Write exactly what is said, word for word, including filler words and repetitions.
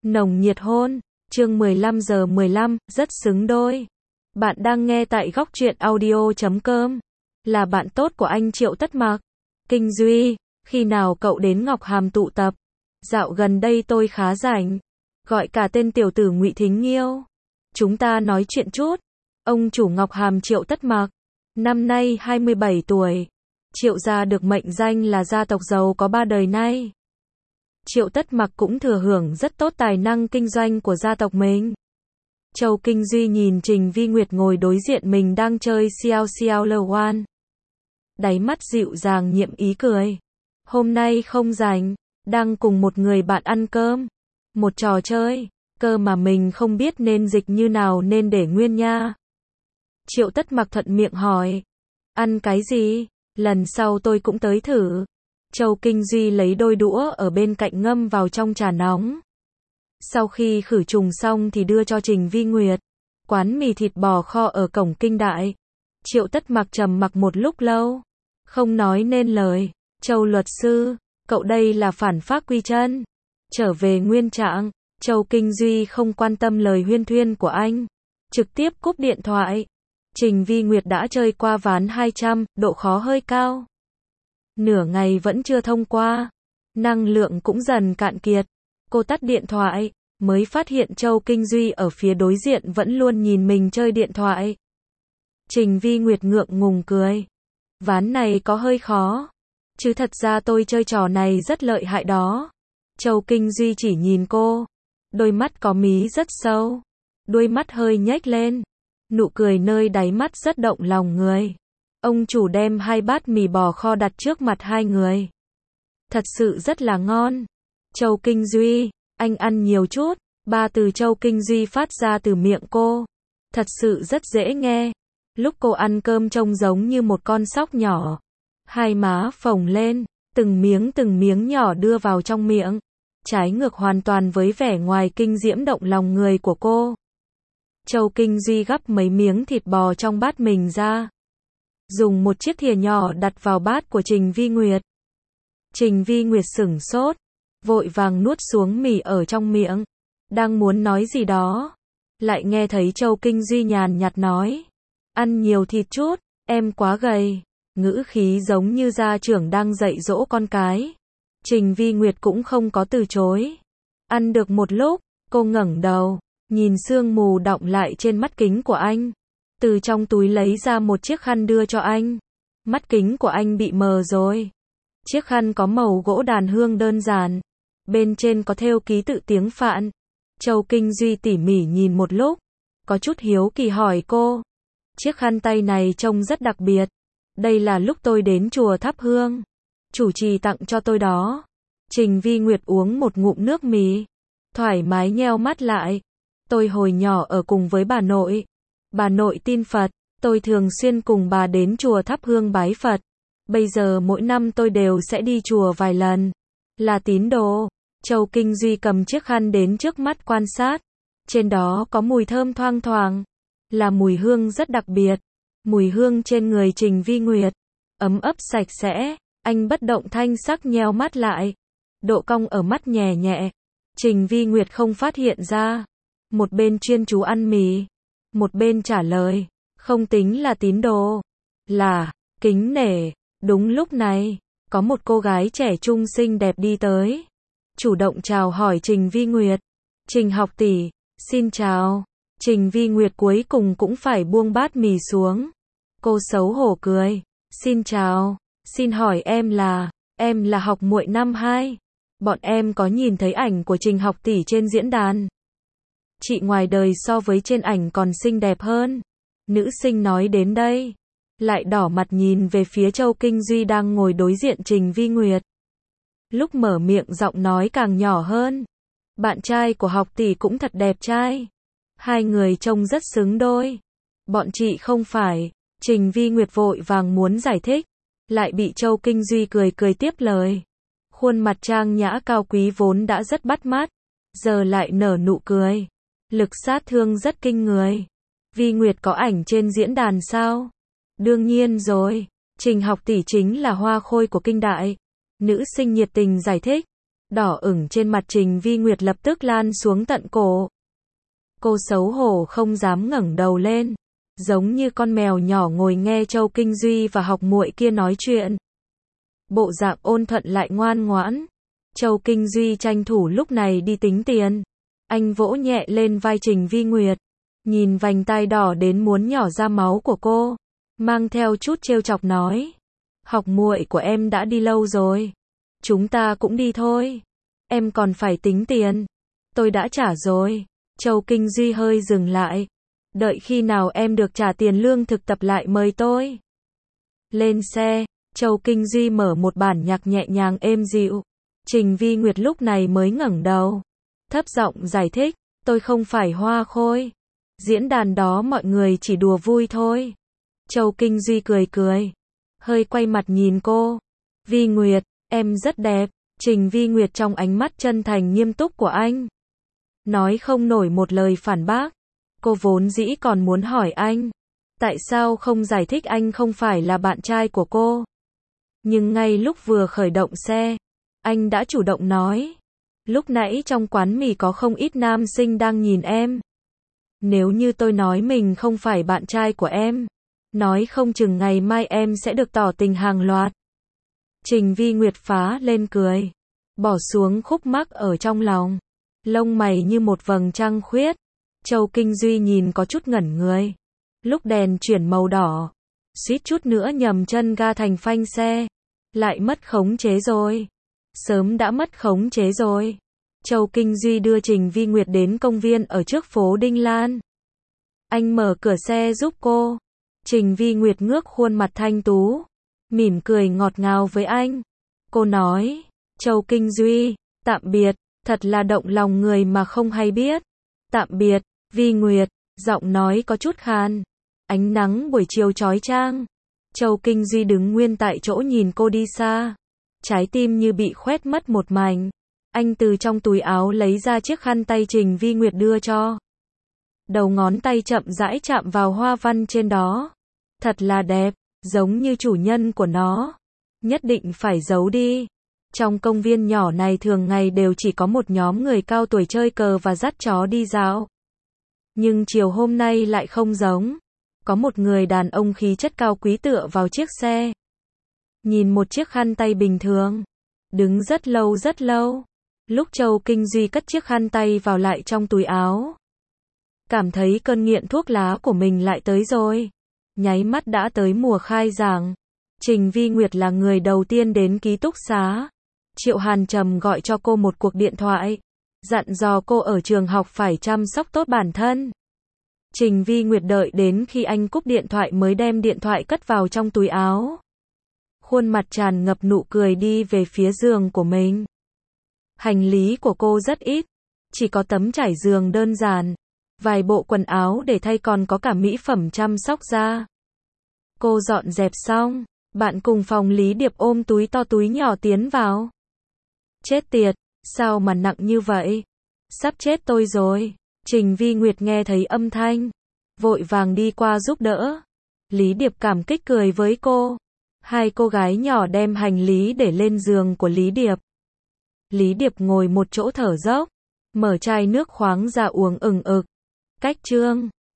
Nồng nhiệt hôn, chương mười lăm giờ mười lăm, rất xứng đôi. Bạn đang nghe tại góc truyện audio chấm com. Là bạn tốt của anh Triệu Tất Mặc. Kinh Duy, khi nào cậu đến Ngọc Hàm tụ tập? Dạo gần đây tôi khá rảnh. Gọi cả tên tiểu tử Ngụy Thính Nghiêu. Chúng ta nói chuyện chút. Ông chủ Ngọc Hàm Triệu Tất Mặc, năm nay hai mươi bảy tuổi. Triệu gia được mệnh danh là gia tộc giàu có ba đời nay. Triệu Tất Mặc cũng thừa hưởng rất tốt tài năng kinh doanh của gia tộc mình. Châu Kinh Duy nhìn Trình Vi Nguyệt ngồi đối diện mình đang chơi xiao xiao lờ oan. Đáy mắt dịu dàng nhiệm ý cười. Hôm nay không rảnh, đang cùng một người bạn ăn cơm. Một trò chơi, cơ mà mình không biết nên dịch như nào nên để nguyên nha. Triệu Tất Mặc thuận miệng hỏi. Ăn cái gì? Lần sau tôi cũng tới thử. Châu Kinh Duy lấy đôi đũa ở bên cạnh ngâm vào trong trà nóng. Sau khi khử trùng xong thì đưa cho Trình Vi Nguyệt. Quán mì thịt bò kho ở cổng Kinh Đại. Triệu Tất Mặc trầm mặc một lúc lâu, không nói nên lời. Châu luật sư, cậu đây là phản phác quy chân. Trở về nguyên trạng, Châu Kinh Duy không quan tâm lời huyên thuyên của anh. Trực tiếp cúp điện thoại. Trình Vi Nguyệt đã chơi qua ván hai trăm, độ khó hơi cao. Nửa ngày vẫn chưa thông qua. Năng lượng cũng dần cạn kiệt. Cô tắt điện thoại, mới phát hiện Châu Kinh Duy ở phía đối diện vẫn luôn nhìn mình chơi điện thoại. Trình Vi Nguyệt ngượng ngùng cười. Ván này có hơi khó. Chứ thật ra tôi chơi trò này rất lợi hại đó. Châu Kinh Duy chỉ nhìn cô. Đôi mắt có mí rất sâu. Đuôi mắt hơi nhếch lên. Nụ cười nơi đáy mắt rất động lòng người. Ông chủ đem hai bát mì bò kho đặt trước mặt hai người. Thật sự rất là ngon. Châu Kinh Duy, anh ăn nhiều chút. Ba từ Châu Kinh Duy phát ra từ miệng cô. Thật sự rất dễ nghe. Lúc cô ăn cơm trông giống như một con sóc nhỏ. Hai má phồng lên, từng miếng từng miếng nhỏ đưa vào trong miệng. Trái ngược hoàn toàn với vẻ ngoài kinh diễm động lòng người của cô. Châu Kinh Duy gắp mấy miếng thịt bò trong bát mình ra. Dùng một chiếc thìa nhỏ đặt vào bát của Trình Vi Nguyệt. Trình Vi Nguyệt sửng sốt, vội vàng nuốt xuống mì ở trong miệng. Đang muốn nói gì đó, lại nghe thấy Châu Kinh Duy nhàn nhạt nói. Ăn nhiều thịt chút, em quá gầy. Ngữ khí giống như gia trưởng đang dạy dỗ con cái. Trình Vi Nguyệt cũng không có từ chối. Ăn được một lúc, cô ngẩng đầu, nhìn sương mù đọng lại trên mắt kính của anh. Từ trong túi lấy ra một chiếc khăn đưa cho anh. Mắt kính của anh bị mờ rồi. Chiếc khăn có màu gỗ đàn hương đơn giản. Bên trên có thêu ký tự tiếng Phạn. Châu Kinh Duy tỉ mỉ nhìn một lúc. Có chút hiếu kỳ hỏi cô. Chiếc khăn tay này trông rất đặc biệt. Đây là lúc tôi đến chùa thắp hương. Chủ trì tặng cho tôi đó. Trình Vi Nguyệt uống một ngụm nước mì. Thoải mái nheo mắt lại. Tôi hồi nhỏ ở cùng với bà nội. Bà nội tin Phật, tôi thường xuyên cùng bà đến chùa thắp hương bái Phật. Bây giờ mỗi năm tôi đều sẽ đi chùa vài lần. Là tín đồ. Châu Kinh Duy cầm chiếc khăn đến trước mắt quan sát. Trên đó có mùi thơm thoang thoảng. Là mùi hương rất đặc biệt. Mùi hương trên người Trình Vi Nguyệt. Ấm ấp sạch sẽ. Anh bất động thanh sắc nheo mắt lại. Độ cong ở mắt nhẹ nhẹ. Trình Vi Nguyệt không phát hiện ra. Một bên chuyên chú ăn mì. Một bên trả lời. Không tính là tín đồ. Là kính nể. Đúng lúc này, có một cô gái trẻ trung xinh đẹp đi tới. Chủ động chào hỏi Trình Vi Nguyệt. Trình học tỷ, xin chào. Trình Vi Nguyệt cuối cùng cũng phải buông bát mì xuống. Cô xấu hổ cười. Xin chào, xin hỏi em là, em là học muội năm hai. Bọn em có nhìn thấy ảnh của Trình học tỷ trên diễn đàn. Chị ngoài đời so với trên ảnh còn xinh đẹp hơn. Nữ sinh nói đến đây, lại đỏ mặt nhìn về phía Châu Kinh Duy đang ngồi đối diện Trình Vi Nguyệt. Lúc mở miệng giọng nói càng nhỏ hơn. Bạn trai của học tỷ cũng thật đẹp trai. Hai người trông rất xứng đôi. Bọn chị không phải. Trình Vi Nguyệt vội vàng muốn giải thích. Lại bị Châu Kinh Duy cười cười tiếp lời. Khuôn mặt trang nhã cao quý vốn đã rất bắt mắt. Giờ lại nở nụ cười. Lực sát thương rất kinh người. Vi Nguyệt có ảnh trên diễn đàn sao? Đương nhiên rồi. Trình học tỷ chính là hoa khôi của Kinh Đại. Nữ sinh nhiệt tình giải thích. Đỏ ửng trên mặt Trình Vi Nguyệt lập tức lan xuống tận cổ. Cô xấu hổ không dám ngẩng đầu lên, giống như con mèo nhỏ ngồi nghe Châu Kinh Duy và học muội kia nói chuyện. Bộ dạng ôn thuận lại ngoan ngoãn. Châu Kinh Duy tranh thủ lúc này đi tính tiền. Anh vỗ nhẹ lên vai Trình Vi Nguyệt, nhìn vành tai đỏ đến muốn nhỏ ra máu của cô, mang theo chút trêu chọc nói: "Học muội của em đã đi lâu rồi, chúng ta cũng đi thôi. Em còn phải tính tiền." "Tôi đã trả rồi." Châu Kinh Duy hơi dừng lại. "Đợi khi nào em được trả tiền lương thực tập lại mời tôi." Lên xe, Châu Kinh Duy mở một bản nhạc nhẹ nhàng êm dịu. Trình Vi Nguyệt lúc này mới ngẩng đầu, thấp giọng giải thích: "Tôi không phải Hoa Khôi. Diễn đàn đó mọi người chỉ đùa vui thôi." Châu Kinh Duy cười cười, hơi quay mặt nhìn cô. "Vi Nguyệt, em rất đẹp." Trình Vi Nguyệt trong ánh mắt chân thành nghiêm túc của anh, nói không nổi một lời phản bác. Cô vốn dĩ còn muốn hỏi anh, tại sao không giải thích anh không phải là bạn trai của cô. Nhưng ngay lúc vừa khởi động xe, anh đã chủ động nói: "Lúc nãy trong quán mì có không ít nam sinh đang nhìn em. Nếu như tôi nói mình không phải bạn trai của em, nói không chừng ngày mai em sẽ được tỏ tình hàng loạt." Trình Vi Nguyệt phá lên cười, bỏ xuống khúc mắc ở trong lòng, lông mày như một vầng trăng khuyết. Châu Kinh Duy nhìn có chút ngẩn người. Lúc đèn chuyển màu đỏ, suýt chút nữa nhầm chân ga thành phanh xe. Lại mất khống chế rồi. Sớm đã mất khống chế rồi. Châu Kinh Duy đưa Trình Vi Nguyệt đến công viên ở trước phố Đinh Lan. Anh mở cửa xe giúp cô. Trình Vi Nguyệt ngước khuôn mặt thanh tú, mỉm cười ngọt ngào với anh. Cô nói: "Châu Kinh Duy, tạm biệt." Thật là động lòng người mà không hay biết. "Tạm biệt, Vi Nguyệt." Giọng nói có chút khan. Ánh nắng buổi chiều chói chang. Châu Kinh Duy đứng nguyên tại chỗ nhìn cô đi xa. Trái tim như bị khoét mất một mảnh. Anh từ trong túi áo lấy ra chiếc khăn tay Trình Vi Nguyệt đưa cho. Đầu ngón tay chậm rãi chạm vào hoa văn trên đó. Thật là đẹp, giống như chủ nhân của nó. Nhất định phải giấu đi. Trong công viên nhỏ này thường ngày đều chỉ có một nhóm người cao tuổi chơi cờ và dắt chó đi dạo. Nhưng chiều hôm nay lại không giống. Có một người đàn ông khí chất cao quý tựa vào chiếc xe. Nhìn một chiếc khăn tay bình thường. Đứng rất lâu rất lâu. Lúc Châu Kinh Duy cất chiếc khăn tay vào lại trong túi áo. Cảm thấy cơn nghiện thuốc lá của mình lại tới rồi. Nháy mắt đã tới mùa khai giảng. Trình Vi Nguyệt là người đầu tiên đến ký túc xá. Triệu Hàn Trầm gọi cho cô một cuộc điện thoại, dặn dò cô ở trường học phải chăm sóc tốt bản thân. Trình Vi Nguyệt đợi đến khi anh cúp điện thoại mới đem điện thoại cất vào trong túi áo. Khuôn mặt tràn ngập nụ cười đi về phía giường của mình. Hành lý của cô rất ít, chỉ có tấm trải giường đơn giản, vài bộ quần áo để thay còn có cả mỹ phẩm chăm sóc da. Cô dọn dẹp xong, bạn cùng phòng Lý Điệp ôm túi to túi nhỏ tiến vào. Chết tiệt, sao mà nặng như vậy? Sắp chết tôi rồi. Trình Vi Nguyệt nghe thấy âm thanh, vội vàng đi qua giúp đỡ. Lý Điệp cảm kích cười với cô. Hai cô gái nhỏ đem hành lý để lên giường của Lý Điệp. Lý Điệp ngồi một chỗ thở dốc, mở chai nước khoáng ra uống ừng ực. Cách chương